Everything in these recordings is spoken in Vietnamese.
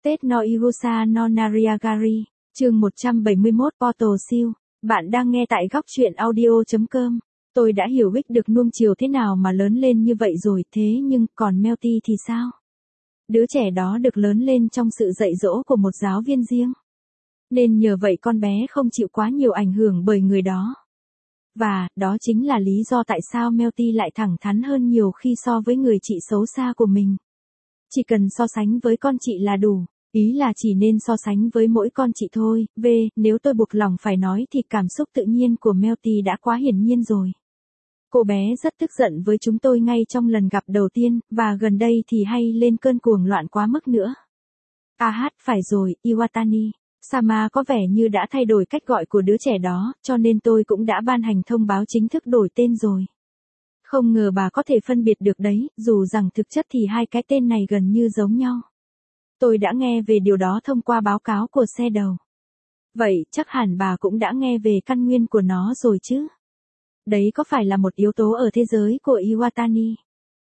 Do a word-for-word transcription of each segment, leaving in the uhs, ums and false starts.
Tết no Irusa no Nariagari, chương một trăm bảy mươi mốt Portal Seal. Bạn đang nghe tại góc truyện audio chấm com. Tôi đã hiểu Wick được nuông chiều thế nào mà lớn lên như vậy rồi, thế nhưng còn Melty thì sao? Đứa trẻ đó được lớn lên trong sự dạy dỗ của một giáo viên riêng. Nên nhờ vậy con bé không chịu quá nhiều ảnh hưởng bởi người đó. Và, đó chính là lý do tại sao Melty lại thẳng thắn hơn nhiều khi so với người chị xấu xa của mình. Chỉ cần so sánh với con chị là đủ. Ý là chỉ nên so sánh với mỗi con chị thôi. V, nếu tôi buộc lòng phải nói thì cảm xúc tự nhiên của Melty đã quá hiển nhiên rồi. Cô bé rất tức giận với chúng tôi ngay trong lần gặp đầu tiên, và gần đây thì hay lên cơn cuồng loạn quá mức nữa. À hát, phải rồi, Iwatani. Sama có vẻ như đã thay đổi cách gọi của đứa trẻ đó, cho nên tôi cũng đã ban hành thông báo chính thức đổi tên rồi. Không ngờ bà có thể phân biệt được đấy, dù rằng thực chất thì hai cái tên này gần như giống nhau. Tôi đã nghe về điều đó thông qua báo cáo của xe đầu. Vậy chắc hẳn bà cũng đã nghe về căn nguyên của nó rồi chứ? Đấy có phải là một yếu tố ở thế giới của Iwatani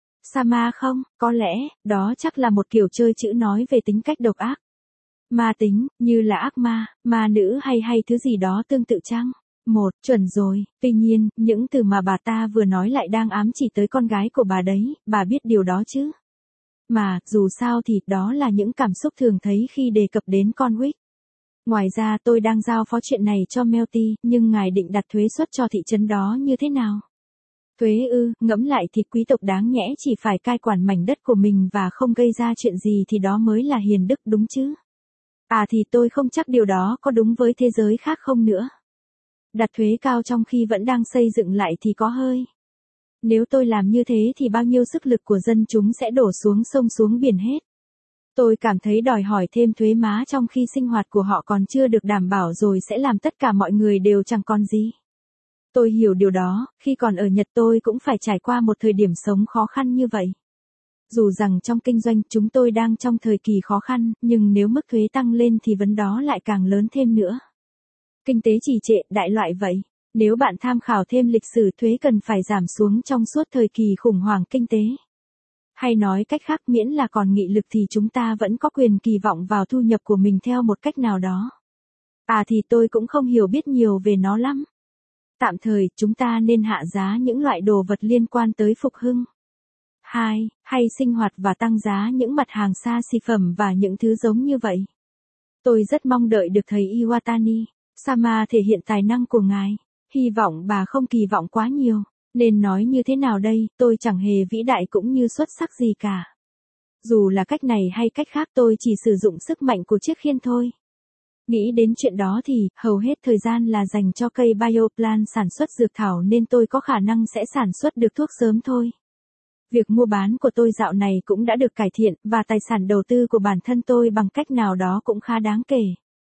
Sama không? Có lẽ, đó chắc là một kiểu chơi chữ nói về tính cách độc ác. Ma tính, như là ác ma, ma nữ hay hay thứ gì đó tương tự chăng? Một, chuẩn rồi, tuy nhiên, những từ mà bà ta vừa nói lại đang ám chỉ tới con gái của bà đấy, bà biết điều đó chứ? Mà, dù sao thì, đó là những cảm xúc thường thấy khi đề cập đến con Wick. Ngoài ra tôi đang giao phó chuyện này cho Melty, nhưng ngài định đặt thuế suất cho thị trấn đó như thế nào? Thuế ư, ngẫm lại thì quý tộc đáng nhẽ chỉ phải cai quản mảnh đất của mình và không gây ra chuyện gì thì đó mới là hiền đức đúng chứ? À thì tôi không chắc điều đó có đúng với thế giới khác không nữa. Đặt thuế cao trong khi vẫn đang xây dựng lại thì có hơi. Nếu tôi làm như thế thì bao nhiêu sức lực của dân chúng sẽ đổ xuống sông xuống biển hết. Tôi cảm thấy đòi hỏi thêm thuế má trong khi sinh hoạt của họ còn chưa được đảm bảo rồi sẽ làm tất cả mọi người đều chẳng còn gì. Tôi hiểu điều đó, khi còn ở Nhật tôi cũng phải trải qua một thời điểm sống khó khăn như vậy. Dù rằng trong kinh doanh chúng tôi đang trong thời kỳ khó khăn, nhưng nếu mức thuế tăng lên thì vấn đó lại càng lớn thêm nữa. Kinh tế trì trệ, đại loại vậy. Nếu bạn tham khảo thêm lịch sử thuế cần phải giảm xuống trong suốt thời kỳ khủng hoảng kinh tế. Hay nói cách khác, miễn là còn nghị lực thì chúng ta vẫn có quyền kỳ vọng vào thu nhập của mình theo một cách nào đó. À thì tôi cũng không hiểu biết nhiều về nó lắm. Tạm thời, chúng ta nên hạ giá những loại đồ vật liên quan tới phục hưng. Hai, hay sinh hoạt và tăng giá những mặt hàng xa xỉ phẩm và những thứ giống như vậy. Tôi rất mong đợi được thấy Iwatani Sama thể hiện tài năng của ngài. Hy vọng bà không kỳ vọng quá nhiều. Nên nói như thế nào đây, tôi chẳng hề vĩ đại cũng như xuất sắc gì cả. Dù là cách này hay cách khác tôi chỉ sử dụng sức mạnh của chiếc khiên thôi. Nghĩ đến chuyện đó thì, hầu hết thời gian là dành cho cây bioplan sản xuất dược thảo nên tôi có khả năng sẽ sản xuất được thuốc sớm thôi. Việc mua bán của tôi dạo này cũng đã được cải thiện, và tài sản đầu tư của bản thân tôi bằng cách nào đó cũng khá đáng kể.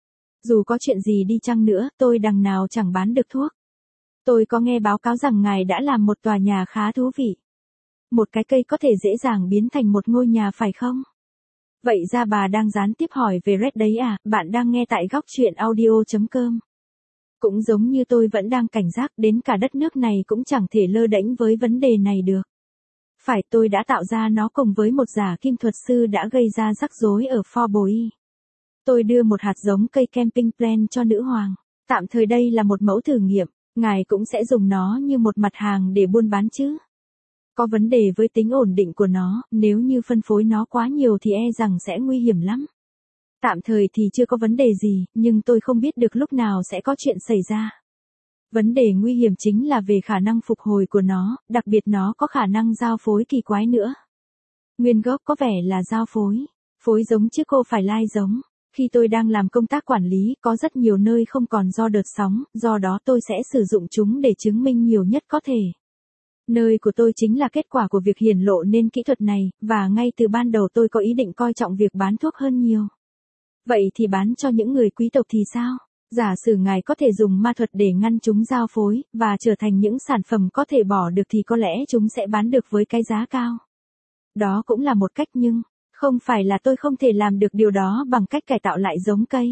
Dù có chuyện gì đi chăng nữa, tôi đằng nào chẳng bán được thuốc. Tôi có nghe báo cáo rằng ngài đã làm một tòa nhà khá thú vị. Một cái cây có thể dễ dàng biến thành một ngôi nhà phải không? Vậy ra bà đang gián tiếp hỏi về Red đấy à? Bạn đang nghe tại góc truyện audio chấm com. Cũng giống như tôi vẫn đang cảnh giác, đến cả đất nước này cũng chẳng thể lơ đễnh với vấn đề này được. Phải, tôi đã tạo ra nó cùng với một giả kim thuật sư đã gây ra rắc rối ở Fort Bowie. Tôi đưa một hạt giống cây camping plant cho nữ hoàng. Tạm thời đây là một mẫu thử nghiệm. Ngài cũng sẽ dùng nó như một mặt hàng để buôn bán chứ? Có vấn đề với tính ổn định của nó, nếu như phân phối nó quá nhiều thì e rằng sẽ nguy hiểm lắm. Tạm thời thì chưa có vấn đề gì, nhưng tôi không biết được lúc nào sẽ có chuyện xảy ra. Vấn đề nguy hiểm chính là về khả năng phục hồi của nó, đặc biệt nó có khả năng giao phối kỳ quái nữa. Nguyên gốc có vẻ là giao phối, phối giống chứ cô phải lai giống. Khi tôi đang làm công tác quản lý, có rất nhiều nơi không còn do đợt sóng, do đó tôi sẽ sử dụng chúng để chứng minh nhiều nhất có thể. Nơi của tôi chính là kết quả của việc hiển lộ nên kỹ thuật này, và ngay từ ban đầu tôi có ý định coi trọng việc bán thuốc hơn nhiều. Vậy thì bán cho những người quý tộc thì sao? Giả sử ngài có thể dùng ma thuật để ngăn chúng giao phối, và trở thành những sản phẩm có thể bỏ được thì có lẽ chúng sẽ bán được với cái giá cao. Đó cũng là một cách nhưng... Không phải là tôi không thể làm được điều đó bằng cách cải tạo lại giống cây.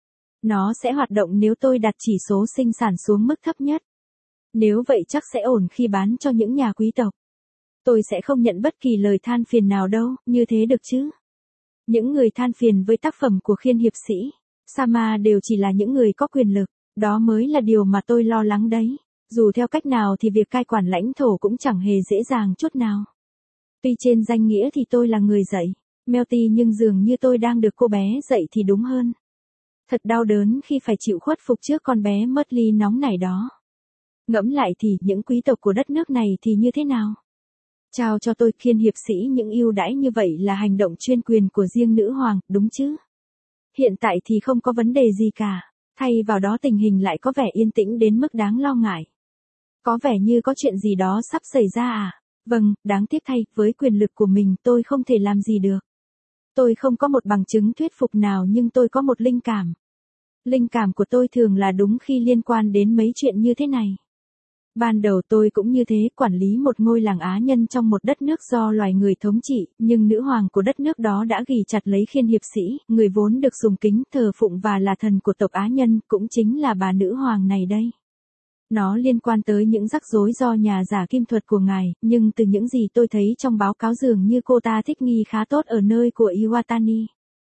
Nó sẽ hoạt động nếu tôi đặt chỉ số sinh sản xuống mức thấp nhất. Nếu vậy chắc sẽ ổn khi bán cho những nhà quý tộc. Tôi sẽ không nhận bất kỳ lời than phiền nào đâu, như thế được chứ? Những người than phiền với tác phẩm của khiên hiệp sĩ Sama đều chỉ là những người có quyền lực, đó mới là điều mà tôi lo lắng đấy. Dù theo cách nào thì việc cai quản lãnh thổ cũng chẳng hề dễ dàng chút nào. Tuy trên danh nghĩa thì tôi là người dạy Melty, nhưng dường như tôi đang được cô bé dạy thì đúng hơn. Thật đau đớn khi phải chịu khuất phục trước con bé Murtley nóng nảy đó. Ngẫm lại thì những quý tộc của đất nước này thì như thế nào? Trao cho tôi khiên hiệp sĩ những ưu đãi như vậy là hành động chuyên quyền của riêng nữ hoàng, đúng chứ? Hiện tại thì không có vấn đề gì cả, thay vào đó tình hình lại có vẻ yên tĩnh đến mức đáng lo ngại. Có vẻ như có chuyện gì đó sắp xảy ra à? Vâng, đáng tiếc thay, với quyền lực của mình tôi không thể làm gì được. Tôi không có một bằng chứng thuyết phục nào nhưng tôi có một linh cảm. Linh cảm của tôi thường là đúng khi liên quan đến mấy chuyện như thế này. Ban đầu tôi cũng như thế, quản lý một ngôi làng Á Nhân trong một đất nước do loài người thống trị, nhưng nữ hoàng của đất nước đó đã ghì chặt lấy khiên hiệp sĩ, người vốn được sùng kính thờ phụng và là thần của tộc Á Nhân, cũng chính là bà nữ hoàng này đây. Nó liên quan tới những rắc rối do nhà giả kim thuật của ngài, nhưng từ những gì tôi thấy trong báo cáo dường như cô ta thích nghi khá tốt ở nơi của Iwatani.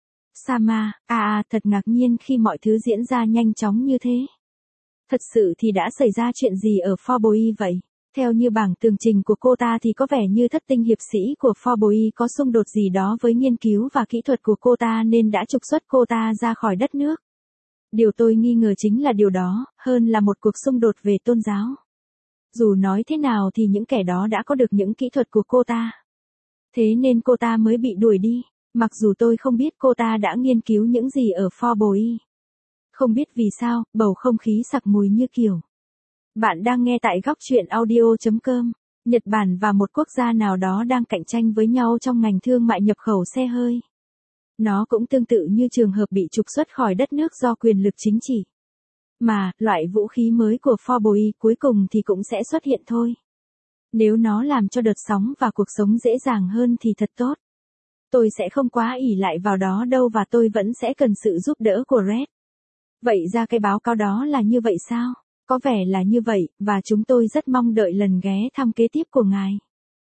Sama, à à, thật ngạc nhiên khi mọi thứ diễn ra nhanh chóng như thế. Thật sự thì đã xảy ra chuyện gì ở Forboi vậy? Theo như bảng tường trình của cô ta thì có vẻ như thất tinh hiệp sĩ của Forboi có xung đột gì đó với nghiên cứu và kỹ thuật của cô ta nên đã trục xuất cô ta ra khỏi đất nước. Điều tôi nghi ngờ chính là điều đó, hơn là một cuộc xung đột về tôn giáo. Dù nói thế nào thì những kẻ đó đã có được những kỹ thuật của cô ta. Thế nên cô ta mới bị đuổi đi, mặc dù tôi không biết cô ta đã nghiên cứu những gì ở Forboi. Không biết vì sao, bầu không khí sặc mùi như kiểu. Bạn đang nghe tại góc truyện audio chấm com. Nhật Bản và một quốc gia nào đó đang cạnh tranh với nhau trong ngành thương mại nhập khẩu xe hơi. Nó cũng tương tự như trường hợp bị trục xuất khỏi đất nước do quyền lực chính trị. Mà, loại vũ khí mới của Forboi cuối cùng thì cũng sẽ xuất hiện thôi. Nếu nó làm cho đợt sóng và cuộc sống dễ dàng hơn thì thật tốt. Tôi sẽ không quá ỷ lại vào đó đâu và tôi vẫn sẽ cần sự giúp đỡ của Red. Vậy ra cái báo cáo đó là như vậy sao? Có vẻ là như vậy, và chúng tôi rất mong đợi lần ghé thăm kế tiếp của ngài.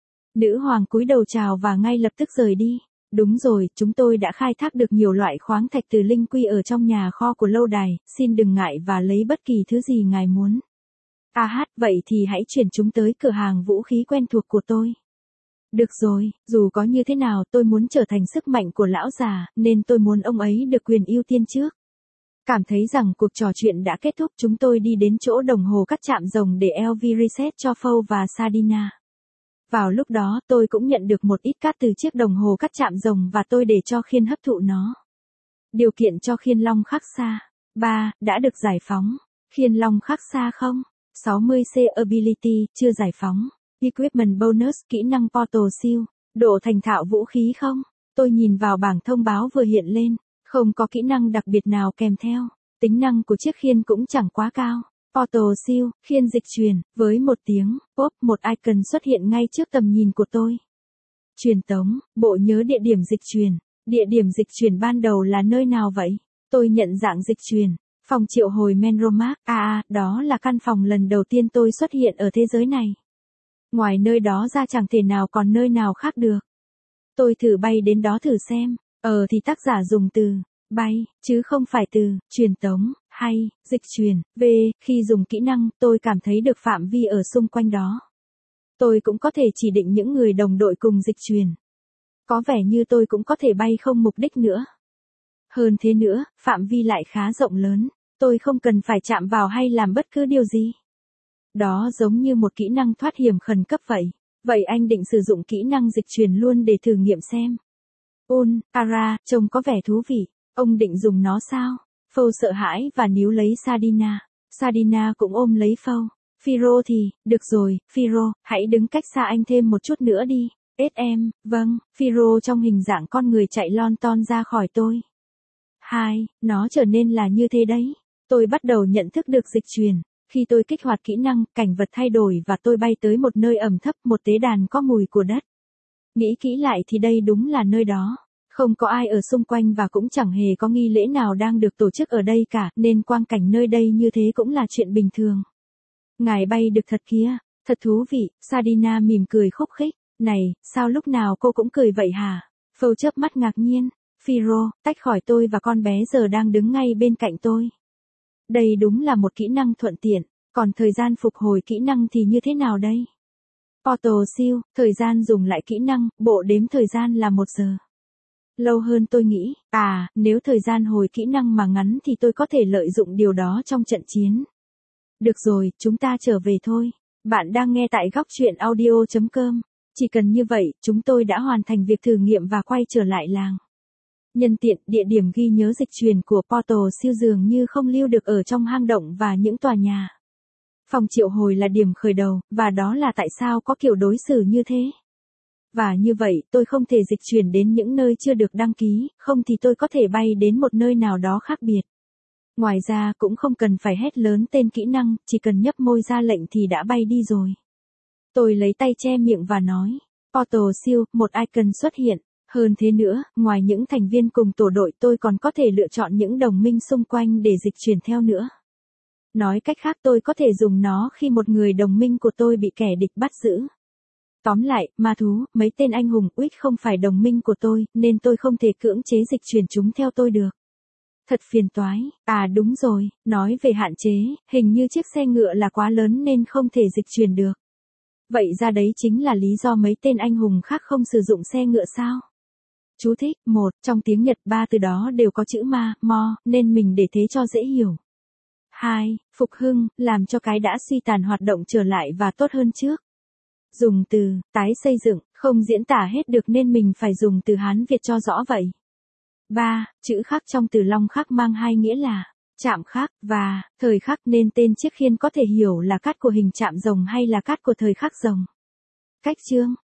Nữ hoàng cúi đầu chào và ngay lập tức rời đi. Đúng rồi, chúng tôi đã khai thác được nhiều loại khoáng thạch từ linh quy ở trong nhà kho của lâu đài, xin đừng ngại và lấy bất kỳ thứ gì ngài muốn. À hát, vậy thì hãy chuyển chúng tới cửa hàng vũ khí quen thuộc của tôi. Được rồi, dù có như thế nào tôi muốn trở thành sức mạnh của lão già, nên tôi muốn ông ấy được quyền ưu tiên trước. Cảm thấy rằng cuộc trò chuyện đã kết thúc, chúng tôi đi đến chỗ đồng hồ cắt chạm rồng để lờ vê reset cho Phâu và Sardina. Vào lúc đó tôi cũng nhận được một ít cát từ chiếc đồng hồ cắt chạm rồng và tôi để cho khiên hấp thụ nó. Điều kiện cho khiên long khắc xa. ba. Đã được giải phóng. Khiên long khắc xa không? sáu mươi C ability, chưa giải phóng. Equipment bonus, kỹ năng portal seal. Độ thành thạo vũ khí không? Tôi nhìn vào bảng thông báo vừa hiện lên. Không có kỹ năng đặc biệt nào kèm theo. Tính năng của chiếc khiên cũng chẳng quá cao. Portal seal, khiên dịch truyền, với một tiếng, pop, một icon xuất hiện ngay trước tầm nhìn của tôi. Truyền tống, bộ nhớ địa điểm dịch truyền. Địa điểm dịch truyền ban đầu là nơi nào vậy? Tôi nhận dạng dịch truyền. Phòng triệu hồi Menromark, à à, đó là căn phòng lần đầu tiên tôi xuất hiện ở thế giới này. Ngoài nơi đó ra chẳng thể nào còn nơi nào khác được. Tôi thử bay đến đó thử xem. Ờ thì tác giả dùng từ bay, chứ không phải từ truyền tống hay dịch truyền. V, khi dùng kỹ năng, tôi cảm thấy được phạm vi ở xung quanh đó. Tôi cũng có thể chỉ định những người đồng đội cùng dịch truyền. Có vẻ như tôi cũng có thể bay không mục đích nữa. Hơn thế nữa, phạm vi lại khá rộng lớn. Tôi không cần phải chạm vào hay làm bất cứ điều gì. Đó giống như một kỹ năng thoát hiểm khẩn cấp vậy. Vậy anh định sử dụng kỹ năng dịch truyền luôn để thử nghiệm xem. Un, Ara, trông có vẻ thú vị. Ông định dùng nó sao? Phâu sợ hãi và níu lấy Sardina. Sardina cũng ôm lấy Phâu. Phiro thì, được rồi, Phiro, hãy đứng cách xa anh thêm một chút nữa đi. ét em, vâng, Phiro trong hình dạng con người chạy lon ton ra khỏi tôi. Hai, nó trở nên là như thế đấy. Tôi bắt đầu nhận thức được dịch truyền. Khi tôi kích hoạt kỹ năng, cảnh vật thay đổi và tôi bay tới một nơi ẩm thấp, một tế đàn có mùi của đất. Nghĩ kỹ lại thì đây đúng là nơi đó. Không có ai ở xung quanh và cũng chẳng hề có nghi lễ nào đang được tổ chức ở đây cả, nên quang cảnh nơi đây như thế cũng là chuyện bình thường. Ngài bay được thật kia, thật thú vị, Sardina mỉm cười khúc khích. Này, sao lúc nào cô cũng cười vậy hả? Phâu chớp mắt ngạc nhiên. Phiro, tách khỏi tôi và con bé giờ đang đứng ngay bên cạnh tôi. Đây đúng là một kỹ năng thuận tiện, còn thời gian phục hồi kỹ năng thì như thế nào đây? Portal Seal, thời gian dùng lại kỹ năng, bộ đếm thời gian là một giờ. Lâu hơn tôi nghĩ, à, nếu thời gian hồi kỹ năng mà ngắn thì tôi có thể lợi dụng điều đó trong trận chiến. Được rồi, chúng ta trở về thôi. Bạn đang nghe tại góc truyện audio chấm com. Chỉ cần như vậy, chúng tôi đã hoàn thành việc thử nghiệm và quay trở lại làng. Nhân tiện, địa điểm ghi nhớ dịch truyền của Portal Seal dường như không lưu được ở trong hang động và những tòa nhà. Phòng triệu hồi là điểm khởi đầu, và đó là tại sao có kiểu đối xử như thế. Và như vậy, tôi không thể dịch chuyển đến những nơi chưa được đăng ký, không thì tôi có thể bay đến một nơi nào đó khác biệt. Ngoài ra cũng không cần phải hét lớn tên kỹ năng, chỉ cần nhấp môi ra lệnh thì đã bay đi rồi. Tôi lấy tay che miệng và nói, Portal Seal, một icon xuất hiện. Hơn thế nữa, ngoài những thành viên cùng tổ đội tôi còn có thể lựa chọn những đồng minh xung quanh để dịch chuyển theo nữa. Nói cách khác tôi có thể dùng nó khi một người đồng minh của tôi bị kẻ địch bắt giữ. Tóm lại, ma thú, mấy tên anh hùng Uy không phải đồng minh của tôi, nên tôi không thể cưỡng chế dịch chuyển chúng theo tôi được. Thật phiền toái, à đúng rồi, nói về hạn chế, hình như chiếc xe ngựa là quá lớn nên không thể dịch chuyển được. Vậy ra đấy chính là lý do mấy tên anh hùng khác không sử dụng xe ngựa sao? Chú thích, một, trong tiếng Nhật ba từ đó đều có chữ ma, mo, nên mình để thế cho dễ hiểu. hai. Phục hưng, làm cho cái đã suy tàn hoạt động trở lại và tốt hơn trước. Dùng từ, tái xây dựng, không diễn tả hết được nên mình phải dùng từ Hán Việt cho rõ vậy. ba. Chữ khắc trong từ long khắc mang hai nghĩa là chạm khắc và thời khắc nên tên chiếc khiên có thể hiểu là cát của hình chạm rồng hay là cát của thời khắc rồng. Cách chương